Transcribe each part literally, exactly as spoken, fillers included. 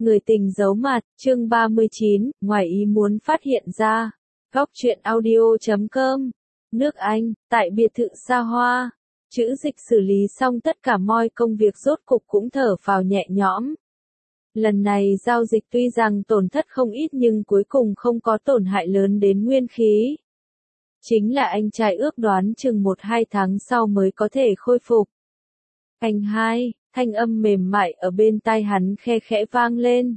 Người tình giấu mặt, chương ba mươi chín, ngoài ý muốn phát hiện ra. Góc truyện audio chấm com. Nước Anh, tại biệt thự xa hoa. Chữ Dịch xử lý xong tất cả mọi công việc rốt cục cũng thở phào nhẹ nhõm. Lần này giao dịch tuy rằng tổn thất không ít nhưng cuối cùng không có tổn hại lớn đến nguyên khí. Chính là anh trai ước đoán chừng một hai tháng sau mới có thể khôi phục. Anh hai, thanh âm mềm mại ở bên tai hắn khe khẽ vang lên.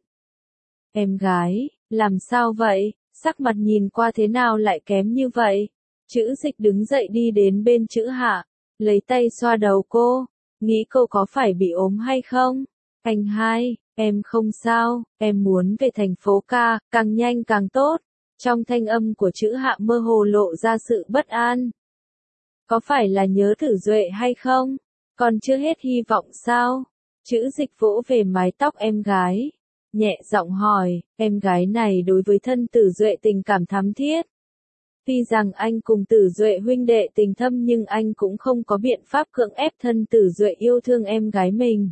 Em gái, làm sao vậy, sắc mặt nhìn qua thế nào lại kém như vậy? Chữ Dịch đứng dậy đi đến bên Chữ Hạ, lấy tay xoa đầu cô, nghĩ cô có phải bị ốm hay không? Anh hai, em không sao, em muốn về thành phố ca, càng nhanh càng tốt. Trong thanh âm của Chữ Hạ mơ hồ lộ ra sự bất an. Có phải là nhớ Tử Duệ hay không? Còn chưa hết hy vọng sao? Chữ Dịch vỗ về mái tóc em gái, nhẹ giọng hỏi, em gái này đối với thân Tử Duệ tình cảm thắm thiết. Tuy rằng anh cùng Tử Duệ huynh đệ tình thâm nhưng anh cũng không có biện pháp cưỡng ép thân Tử Duệ yêu thương em gái mình.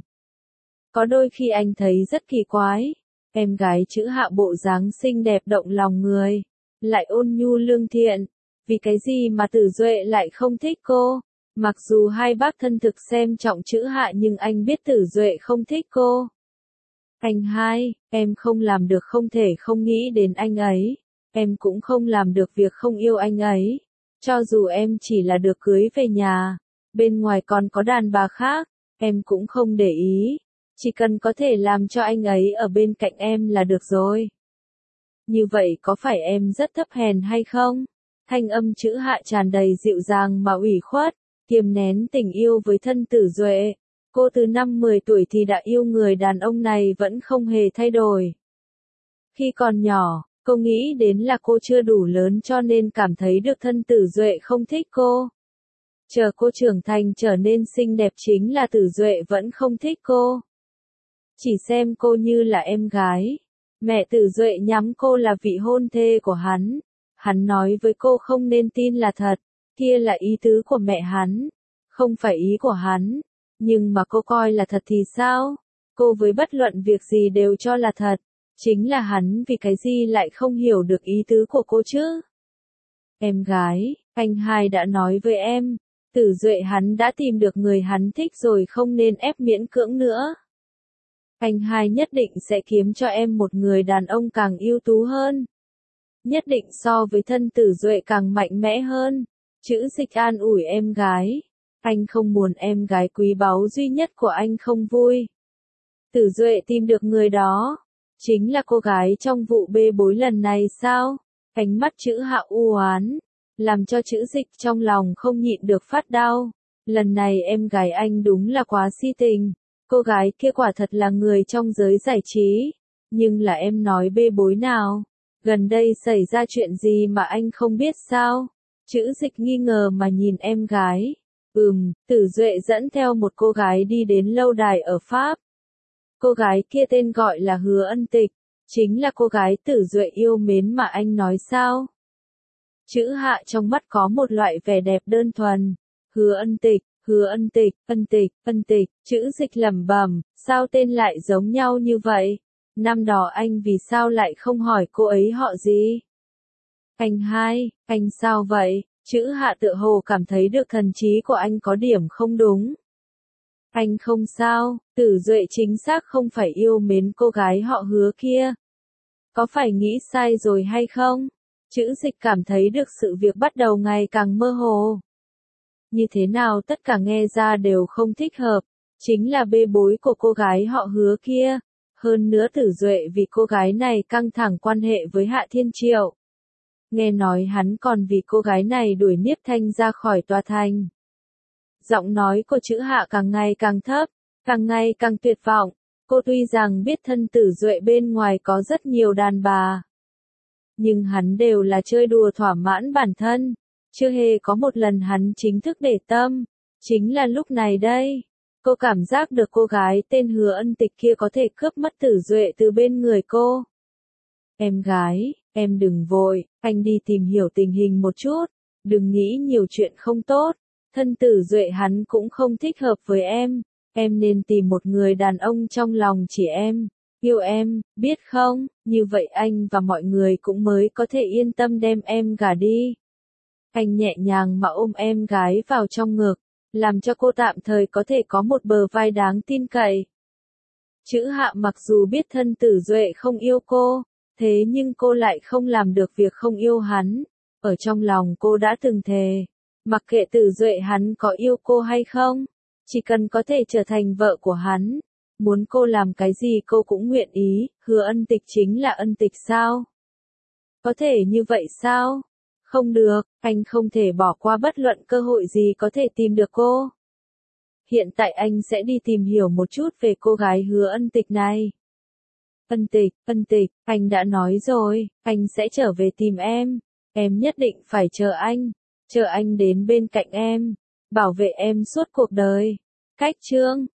Có đôi khi anh thấy rất kỳ quái, em gái Chữ Hạ bộ dáng xinh đẹp động lòng người, lại ôn nhu lương thiện, vì cái gì mà Tử Duệ lại không thích cô? Mặc dù hai bác thân thực xem trọng Chữ Hạ nhưng anh biết Tử Duệ không thích cô. Anh hai, em không làm được không thể không nghĩ đến anh ấy, em cũng không làm được việc không yêu anh ấy. Cho dù em chỉ là được cưới về nhà, bên ngoài còn có đàn bà khác, em cũng không để ý, chỉ cần có thể làm cho anh ấy ở bên cạnh em là được rồi. Như vậy có phải em rất thấp hèn hay không? Thanh âm Chữ Hạ tràn đầy dịu dàng mà ủy khuất, kiềm nén tình yêu với thân Tử Duệ. Cô từ năm mười tuổi thì đã yêu người đàn ông này vẫn không hề thay đổi. Khi còn nhỏ, cô nghĩ đến là cô chưa đủ lớn cho nên cảm thấy được thân Tử Duệ không thích cô. Chờ cô trưởng thành trở nên xinh đẹp chính là Tử Duệ vẫn không thích cô. Chỉ xem cô như là em gái. Mẹ Tử Duệ nhắm cô là vị hôn thê của hắn. Hắn nói với cô không nên tin là thật, kia là ý tứ của mẹ hắn, không phải ý của hắn. Nhưng mà cô coi là thật thì sao? Cô với bất luận việc gì đều cho là thật. Chính là hắn vì cái gì lại không hiểu được ý tứ của cô chứ? Em gái, anh hai đã nói với em, Tử Duệ hắn đã tìm được người hắn thích rồi không nên ép miễn cưỡng nữa. Anh hai nhất định sẽ kiếm cho em một người đàn ông càng ưu tú hơn. Nhất định so với thân Tử Duệ càng mạnh mẽ hơn. Chữ Dịch an ủi em gái. Anh không muốn em gái quý báu duy nhất của anh không vui. Tử Duệ tìm được người đó. Chính là cô gái trong vụ bê bối lần này sao? Ánh mắt Chữ Hạ u oán, làm cho Chữ Dịch trong lòng không nhịn được phát đau. Lần này em gái anh đúng là quá si tình. Cô gái kia quả thật là người trong giới giải trí. Nhưng là em nói bê bối nào? Gần đây xảy ra chuyện gì mà anh không biết sao? Chữ Dịch nghi ngờ mà nhìn em gái. Ừm, Tử Duệ dẫn theo một cô gái đi đến lâu đài ở Pháp. Cô gái kia tên gọi là Hứa Ân Tịch, chính là cô gái Tử Duệ yêu mến mà anh nói sao? Chữ Hạ trong mắt có một loại vẻ đẹp đơn thuần. Hứa Ân Tịch, Hứa Ân Tịch, Ân Tịch, Ân Tịch, Chữ Dịch lẩm bẩm, sao tên lại giống nhau như vậy? Năm đó anh vì sao lại không hỏi cô ấy họ gì? Anh hai, anh sao vậy? Chữ Hạ tựa hồ cảm thấy được thần trí của anh có điểm không đúng. Anh không sao, Tử Duệ chính xác không phải yêu mến cô gái họ Hứa kia. Có phải nghĩ sai rồi hay không? Chữ Dịch cảm thấy được sự việc bắt đầu ngày càng mơ hồ. Như thế nào tất cả nghe ra đều không thích hợp. Chính là bê bối của cô gái họ Hứa kia. Hơn nữa Tử Duệ vì cô gái này căng thẳng quan hệ với Hạ Thiên Triệu. Nghe nói hắn còn vì cô gái này đuổi Niếp Thanh ra khỏi tòa thành. Giọng nói của Chữ Hạ càng ngày càng thấp, càng ngày càng tuyệt vọng. Cô tuy rằng biết thân Tử Duệ bên ngoài có rất nhiều đàn bà. Nhưng hắn đều là chơi đùa thỏa mãn bản thân. Chưa hề có một lần hắn chính thức để tâm. Chính là lúc này đây. Cô cảm giác được cô gái tên Hứa Ân Tịch kia có thể cướp mất Tử Duệ từ bên người cô. Em gái, em đừng vội, anh đi tìm hiểu tình hình một chút. Đừng nghĩ nhiều chuyện không tốt. Thân Tử Duệ hắn cũng không thích hợp với em. Em nên tìm một người đàn ông trong lòng chỉ em. yêu em, biết không, như vậy anh và mọi người cũng mới có thể yên tâm đem em gả đi. Anh nhẹ nhàng mà ôm em gái vào trong ngực, làm cho cô tạm thời có thể có một bờ vai đáng tin cậy. Chữ Hạ mặc dù biết thân Tử Duệ không yêu cô, thế nhưng cô lại không làm được việc không yêu hắn. Ở trong lòng cô đã từng thề, mặc kệ Tử Duệ hắn có yêu cô hay không, chỉ cần có thể trở thành vợ của hắn, muốn cô làm cái gì cô cũng nguyện ý. Hứa Ân Tịch chính là Ân Tịch sao? Có thể như vậy sao? Không được, anh không thể bỏ qua bất luận cơ hội gì có thể tìm được cô. Hiện tại anh sẽ đi tìm hiểu một chút về cô gái Hứa Ân Tịch này. Ân Tịch, Ân Tịch, anh đã nói rồi, anh sẽ trở về tìm em. Em nhất định phải chờ anh, chờ anh đến bên cạnh em, bảo vệ em suốt cuộc đời. Cách chương